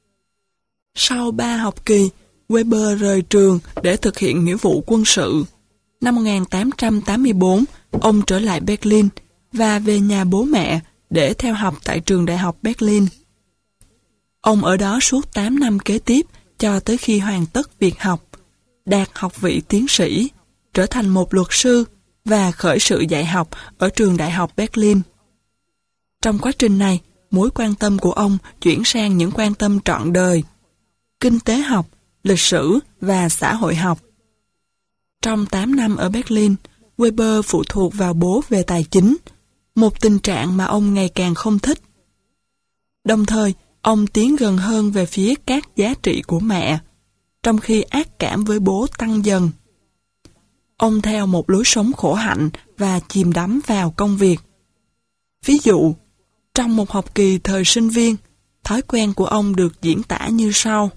Sau 3 học kỳ, Weber rời trường để thực hiện nghĩa vụ quân sự. Năm 1884, ông trở lại Berlin và về nhà bố mẹ để theo học tại trường đại học Berlin. Ông ở đó suốt 8 năm kế tiếp cho tới khi hoàn tất việc học, đạt học vị tiến sĩ, trở thành một luật sư và khởi sự dạy học ở trường đại học Berlin. Trong quá trình này, mối quan tâm của ông chuyển sang những quan tâm trọn đời: kinh tế học, lịch sử và xã hội học. Trong 8 năm ở Berlin, Weber phụ thuộc vào bố về tài chính, một tình trạng mà ông ngày càng không thích. Đồng thời, ông tiến gần hơn về phía các giá trị của mẹ, trong khi ác cảm với bố tăng dần. Ông theo một lối sống khổ hạnh và chìm đắm vào công việc. Ví dụ, Trong một học kỳ thời sinh viên, thói quen của ông được diễn tả như sau.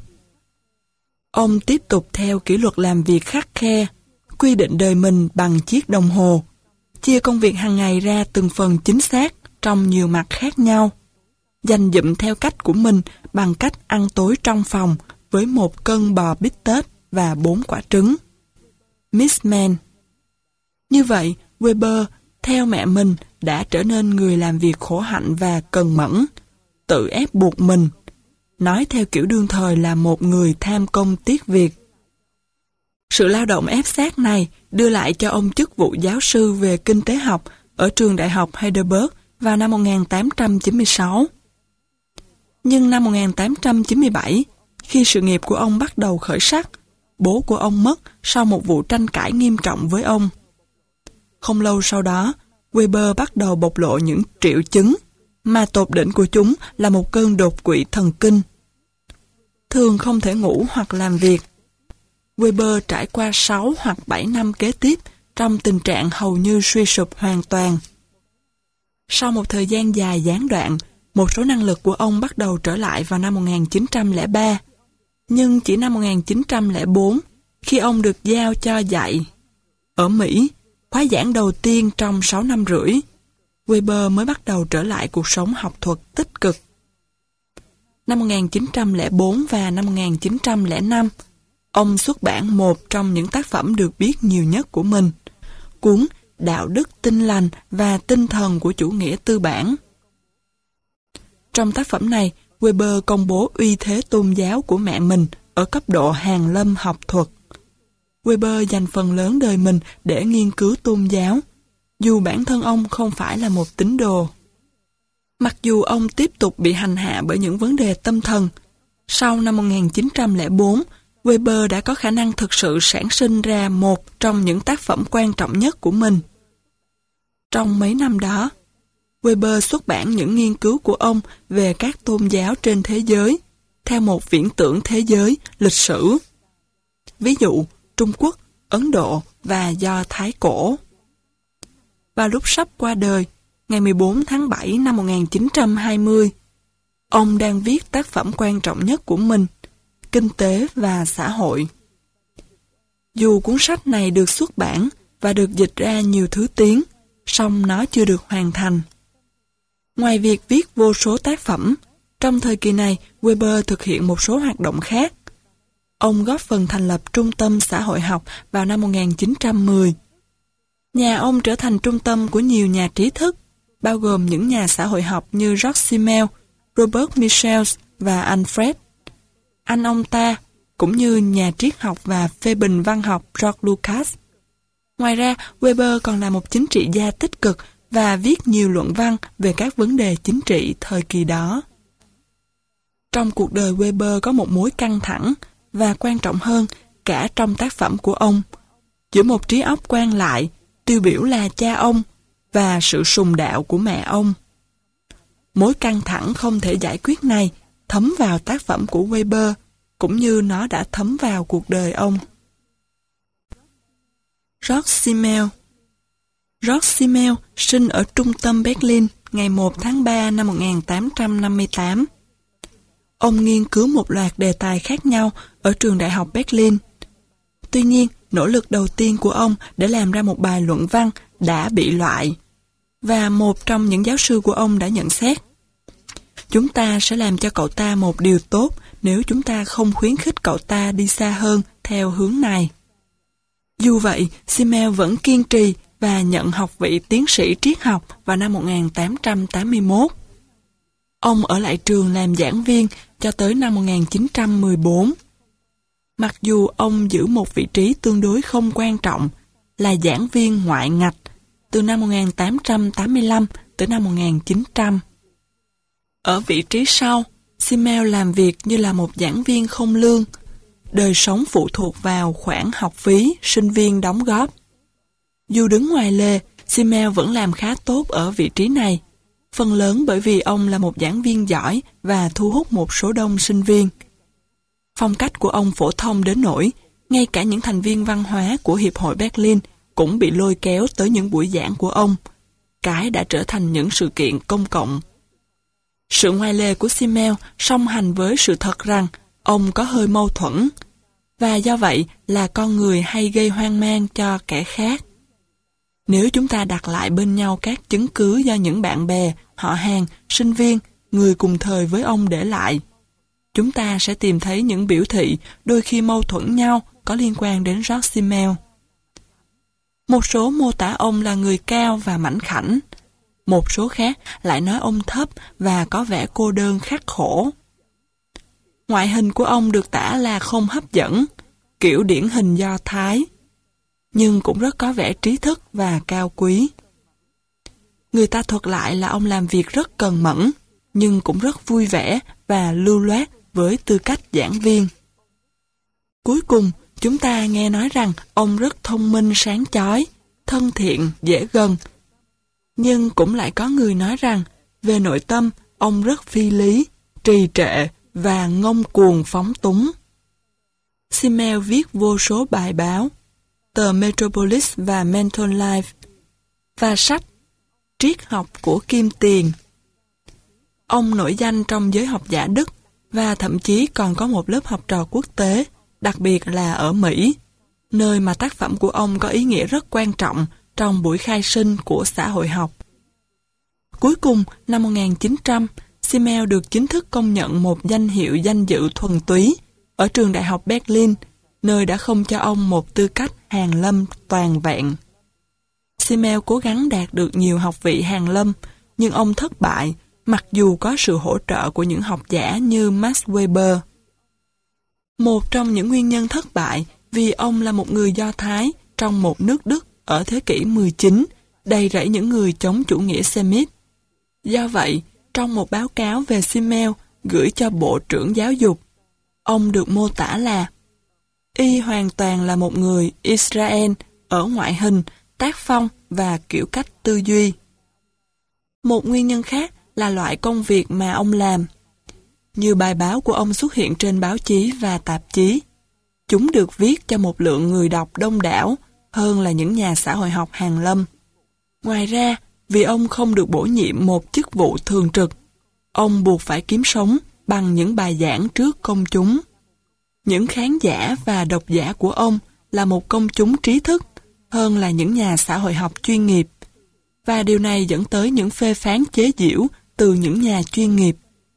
Ông tiếp tục theo kỷ luật làm việc khắt khe, quy định đời mình bằng chiếc đồng hồ, chia công việc hàng ngày ra từng phần chính xác trong nhiều mặt khác nhau, dành dụm theo cách của mình bằng cách ăn tối trong phòng với 1 cân bò bít tết và 4 quả trứng. Miss Man. Như vậy, Weber, theo mẹ mình, đã trở nên người làm việc khổ hạnh và cần mẫn, tự ép buộc mình, nói theo kiểu đương thời là một người tham công tiếc việc. Sự lao động ép sát này đưa lại cho ông chức vụ giáo sư về kinh tế học ở trường đại học Heidelberg vào năm 1896. Nhưng năm 1897, khi sự nghiệp của ông bắt đầu khởi sắc, bố của ông mất sau một vụ tranh cãi nghiêm trọng với ông. Không lâu sau đó, Weber bắt đầu bộc lộ những triệu chứng mà tột đỉnh của chúng là một cơn đột quỵ thần kinh. Thường không thể ngủ hoặc làm việc. Weber trải qua 6 hoặc 7 năm kế tiếp trong tình trạng hầu như suy sụp hoàn toàn. Sau một thời gian dài gián đoạn, một số năng lực của ông bắt đầu trở lại vào năm 1903. Nhưng chỉ năm 1904, khi ông được giao cho dạy ở Mỹ, khóa giảng đầu tiên trong 6 năm rưỡi, Weber mới bắt đầu trở lại cuộc sống học thuật tích cực. Năm 1904 và năm 1905, ông xuất bản một trong những tác phẩm được biết nhiều nhất của mình, cuốn Đạo đức Tinh lành và Tinh thần của chủ nghĩa tư bản. Trong tác phẩm này, Weber công bố uy thế tôn giáo của mẹ mình ở cấp độ hàn lâm học thuật. Weber dành phần lớn đời mình để nghiên cứu tôn giáo, dù bản thân ông không phải là một tín đồ. Mặc dù ông tiếp tục bị hành hạ bởi những vấn đề tâm thần, sau năm 1904, Weber đã có khả năng thực sự sản sinh ra một trong những tác phẩm quan trọng nhất của mình. Trong mấy năm đó, Weber xuất bản những nghiên cứu của ông về các tôn giáo trên thế giới, theo một viễn tưởng thế giới, lịch sử. Ví dụ, Trung Quốc, Ấn Độ và Do Thái cổ. Vào lúc sắp qua đời, ngày 14 tháng 7 năm 1920, ông đang viết tác phẩm quan trọng nhất của mình, Kinh tế và xã hội. Dù cuốn sách này được xuất bản và được dịch ra nhiều thứ tiếng, song nó chưa được hoàn thành. Ngoài việc viết vô số tác phẩm, trong thời kỳ này, Weber thực hiện một số hoạt động khác. Ông góp phần thành lập Trung tâm Xã hội học vào năm 1910. Nhà ông trở thành trung tâm của nhiều nhà trí thức, bao gồm những nhà xã hội học như George Simmel, Robert Michels và Alfred. Anh ông ta, cũng như nhà triết học và phê bình văn học George Lucas. Ngoài ra, Weber còn là một chính trị gia tích cực và viết nhiều luận văn về các vấn đề chính trị thời kỳ đó. Trong cuộc đời Weber có một mối căng thẳng, và quan trọng hơn, cả trong tác phẩm của ông, giữa một trí óc quan lại, tiêu biểu là cha ông, và sự sùng đạo của mẹ ông. Mối căng thẳng không thể giải quyết này thấm vào tác phẩm của Weber, cũng như nó đã thấm vào cuộc đời ông. George Simmel. George Simmel sinh ở trung tâm Berlin ngày 1 tháng 3 năm 1858. Ông nghiên cứu một loạt đề tài khác nhau ở trường đại học Berlin. Tuy nhiên, nỗ lực đầu tiên của ông để làm ra một bài luận văn đã bị loại, và một trong những giáo sư của ông đã nhận xét: chúng ta sẽ làm cho cậu ta một điều tốt nếu chúng ta không khuyến khích cậu ta đi xa hơn theo hướng này. Dù vậy, Simmel vẫn kiên trì và nhận học vị tiến sĩ triết học vào năm 1881. Ông ở lại trường làm giảng viên cho tới năm 1914. Mặc dù ông giữ một vị trí tương đối không quan trọng là giảng viên ngoại ngạch từ năm 1885 tới năm 1900. Ở vị trí sau, Simmel làm việc như là một giảng viên không lương, đời sống phụ thuộc vào khoản học phí sinh viên đóng góp. Dù đứng ngoài lề, Simmel vẫn làm khá tốt ở vị trí này, phần lớn bởi vì ông là một giảng viên giỏi và thu hút một số đông sinh viên. Phong cách của ông phổ thông đến nỗi, ngay cả những thành viên văn hóa của Hiệp hội Berlin cũng bị lôi kéo tới những buổi giảng của ông, cái đã trở thành những sự kiện công cộng. Sự ngoài lề của Simmel song hành với sự thật rằng ông có hơi mâu thuẫn, và do vậy là con người hay gây hoang mang cho kẻ khác. Nếu chúng ta đặt lại bên nhau các chứng cứ do những bạn bè, họ hàng, sinh viên, người cùng thời với ông để lại, chúng ta sẽ tìm thấy những biểu thị đôi khi mâu thuẫn nhau có liên quan đến George Simmel. Một số mô tả ông là người cao và mảnh khảnh. Một số khác lại nói ông thấp và có vẻ cô đơn khắc khổ. Ngoại hình của ông được tả là không hấp dẫn, kiểu điển hình Do Thái, nhưng cũng rất có vẻ trí thức và cao quý. Người ta thuật lại là ông làm việc rất cần mẫn, nhưng cũng rất vui vẻ và lưu loát với tư cách giảng viên. Cuối cùng, chúng ta nghe nói rằng ông rất thông minh sáng chói, thân thiện, dễ gần. Nhưng cũng lại có người nói rằng, về nội tâm, ông rất phi lý, trì trệ và ngông cuồng phóng túng. Simmel viết vô số bài báo, tờ Metropolis và Mental Life, và sách Triết học của Kim Tiền. Ông nổi danh trong giới học giả Đức và thậm chí còn có một lớp học trò quốc tế, đặc biệt là ở Mỹ, nơi mà tác phẩm của ông có ý nghĩa rất quan trọng trong buổi khai sinh của xã hội học. Cuối cùng, năm 1900, Simmel được chính thức công nhận một danh hiệu danh dự thuần túy ở trường đại học Berlin, nơi đã không cho ông một tư cách hàn lâm toàn vẹn. Simmel cố gắng đạt được nhiều học vị hàn lâm, nhưng ông thất bại, mặc dù có sự hỗ trợ của những học giả như Max Weber. Một trong những nguyên nhân thất bại vì ông là một người Do Thái trong một nước Đức ở thế kỷ 19, đầy rẫy những người chống chủ nghĩa Semit. Do vậy, trong một báo cáo về Simmel gửi cho Bộ trưởng Giáo dục, ông được mô tả là y hoàn toàn là một người Israel ở ngoại hình, tác phong và kiểu cách tư duy. Một nguyên nhân khác là loại công việc mà ông làm. Nhiều bài báo của ông xuất hiện trên báo chí và tạp chí. Chúng được viết cho một lượng người đọc đông đảo hơn là những nhà xã hội học hàn lâm. Ngoài ra, vì ông không được bổ nhiệm một chức vụ thường trực, ông buộc phải kiếm sống bằng những bài giảng trước công chúng. Những khán giả và độc giả của ông là một công chúng trí thức hơn là những nhà xã hội học chuyên nghiệp, và điều này dẫn tới những phê phán chế giễu từ những nhà chuyên nghiệp.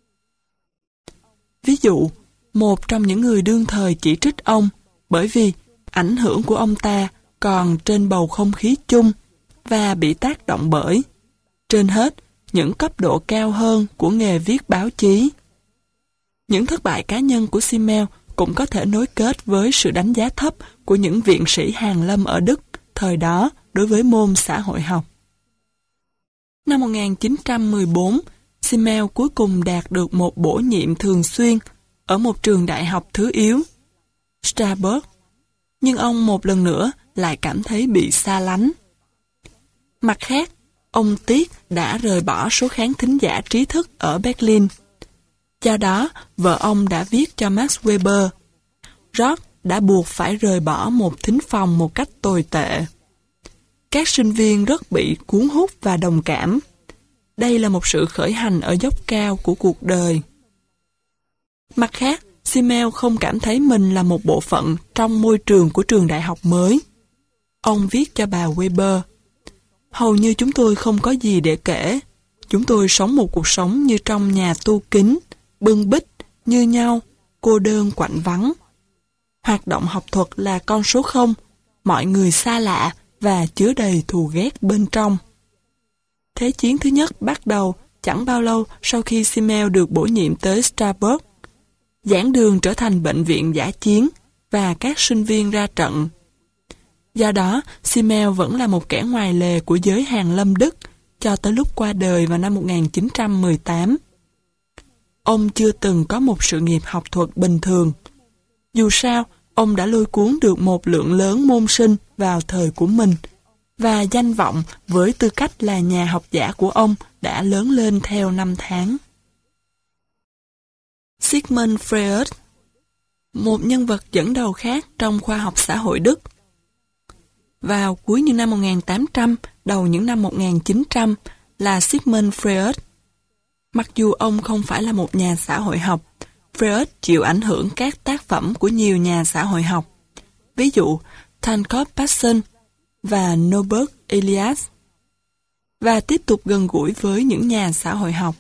Ví dụ, một trong những người đương thời chỉ trích ông bởi vì ảnh hưởng của ông ta còn trên bầu không khí chung và bị tác động bởi, trên hết, những cấp độ cao hơn của nghề viết báo chí. Những thất bại cá nhân của Simmel cũng có thể nối kết với sự đánh giá thấp của những viện sĩ hàn lâm ở Đức thời đó đối với môn xã hội học. Năm 1914, Simmel cuối cùng đạt được một bổ nhiệm thường xuyên ở một trường đại học thứ yếu, Strasbourg, nhưng ông một lần nữa lại cảm thấy bị xa lánh. Mặt khác, ông tiếc đã rời bỏ số khán thính giả trí thức ở Berlin. Do đó, vợ ông đã viết cho Max Weber, George đã buộc phải rời bỏ một thính phòng một cách tồi tệ. Các sinh viên rất bị cuốn hút và đồng cảm. Đây là một sự khởi hành ở dốc cao của cuộc đời. Mặt khác, Simmel không cảm thấy mình là một bộ phận trong môi trường của trường đại học mới. Ông viết cho bà Weber, hầu như chúng tôi không có gì để kể. Chúng tôi sống một cuộc sống như trong nhà tu kính, bưng bít, như nhau, cô đơn quạnh vắng. Hoạt động học thuật là con số 0, mọi người xa lạ và chứa đầy thù ghét bên trong. Thế chiến thứ nhất bắt đầu chẳng bao lâu sau khi Simmel được bổ nhiệm tới Strasbourg. Giảng đường trở thành bệnh viện dã chiến và các sinh viên ra trận. Do đó, Simmel vẫn là một kẻ ngoài lề của giới hàn lâm Đức cho tới lúc qua đời vào năm 1918. Ông chưa từng có một sự nghiệp học thuật bình thường. Dù sao, ông đã lôi cuốn được một lượng lớn môn sinh vào thời của mình, và danh vọng với tư cách là nhà học giả của ông đã lớn lên theo năm tháng. Sigmund Freud, một nhân vật dẫn đầu khác trong khoa học xã hội Đức. Vào cuối những năm 1800, đầu những năm 1900 là Sigmund Freud. Mặc dù ông không phải là một nhà xã hội học, Freud chịu ảnh hưởng các tác phẩm của nhiều nhà xã hội học, ví dụ Tankred Passon và Norbert Elias, và tiếp tục gần gũi với những nhà xã hội học.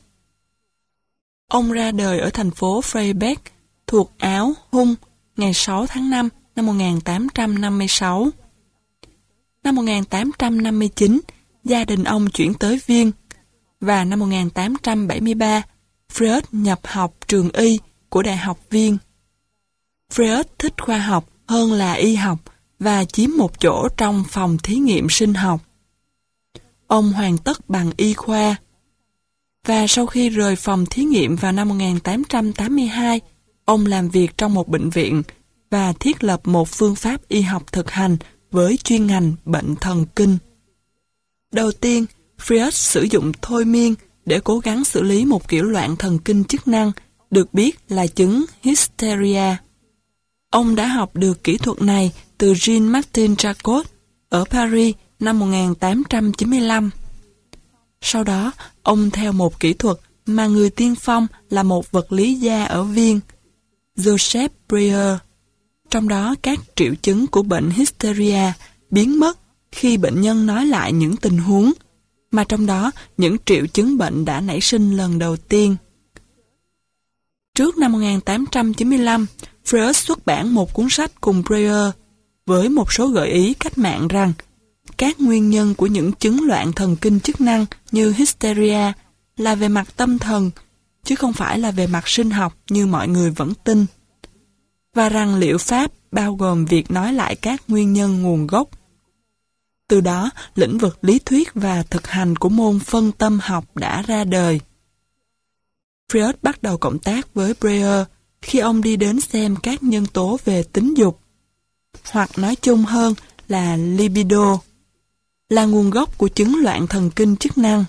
Ông ra đời ở thành phố Freiberg thuộc Áo, Hung, ngày 6 tháng 5 năm 1856. Năm 1859, gia đình ông chuyển tới Viên, và năm 1873, Freud nhập học trường y của Đại học Viên. Freud thích khoa học hơn là y học và chiếm một chỗ trong phòng thí nghiệm sinh học. Ông hoàn tất bằng y khoa. Và sau khi rời phòng thí nghiệm vào năm 1882, ông làm việc trong một bệnh viện và thiết lập một phương pháp y học thực hành với chuyên ngành bệnh thần kinh. Đầu tiên, Freud sử dụng thôi miên để cố gắng xử lý một kiểu loạn thần kinh chức năng được biết là chứng hysteria. Ông đã học được kỹ thuật này từ Jean-Martin Charcot ở Paris năm 1895. Sau đó, ông theo một kỹ thuật mà người tiên phong là một vật lý gia ở Viên, Joseph Breuer. Trong đó các triệu chứng của bệnh hysteria biến mất khi bệnh nhân nói lại những tình huống, mà trong đó những triệu chứng bệnh đã nảy sinh lần đầu tiên. Trước năm 1895, Freud xuất bản một cuốn sách cùng Breuer với một số gợi ý cách mạng rằng các nguyên nhân của những chứng loạn thần kinh chức năng như hysteria là về mặt tâm thần, chứ không phải là về mặt sinh học như mọi người vẫn tin, và rằng liệu pháp bao gồm việc nói lại các nguyên nhân nguồn gốc. Từ đó, lĩnh vực lý thuyết và thực hành của môn phân tâm học đã ra đời. Freud bắt đầu cộng tác với Breuer khi ông đi đến xem các nhân tố về tính dục, hoặc nói chung hơn là libido, là nguồn gốc của chứng loạn thần kinh chức năng.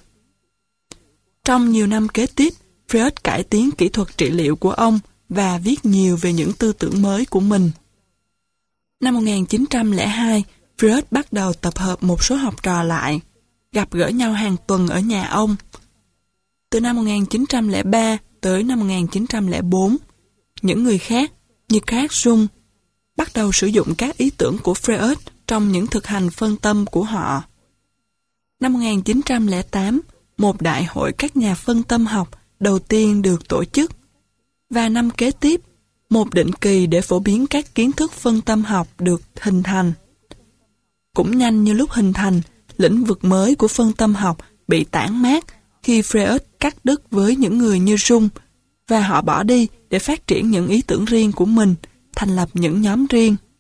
Trong nhiều năm kế tiếp, Freud cải tiến kỹ thuật trị liệu của ông và viết nhiều về những tư tưởng mới của mình. Năm 1902, Freud bắt đầu tập hợp một số học trò lại, gặp gỡ nhau hàng tuần ở nhà ông. Từ năm 1903 tới năm 1904, những người khác như Carl Jung bắt đầu sử dụng các ý tưởng của Freud trong những thực hành phân tâm của họ. Năm 1908, một đại hội các nhà phân tâm học đầu tiên được tổ chức, và năm kế tiếp, một định kỳ để phổ biến các kiến thức phân tâm học được hình thành. Cũng nhanh như lúc hình thành, lĩnh vực mới của phân tâm học bị tản mát khi Freud cắt đứt với những người như Jung, và họ bỏ đi để phát triển những ý tưởng riêng của mình, thành lập những nhóm riêng.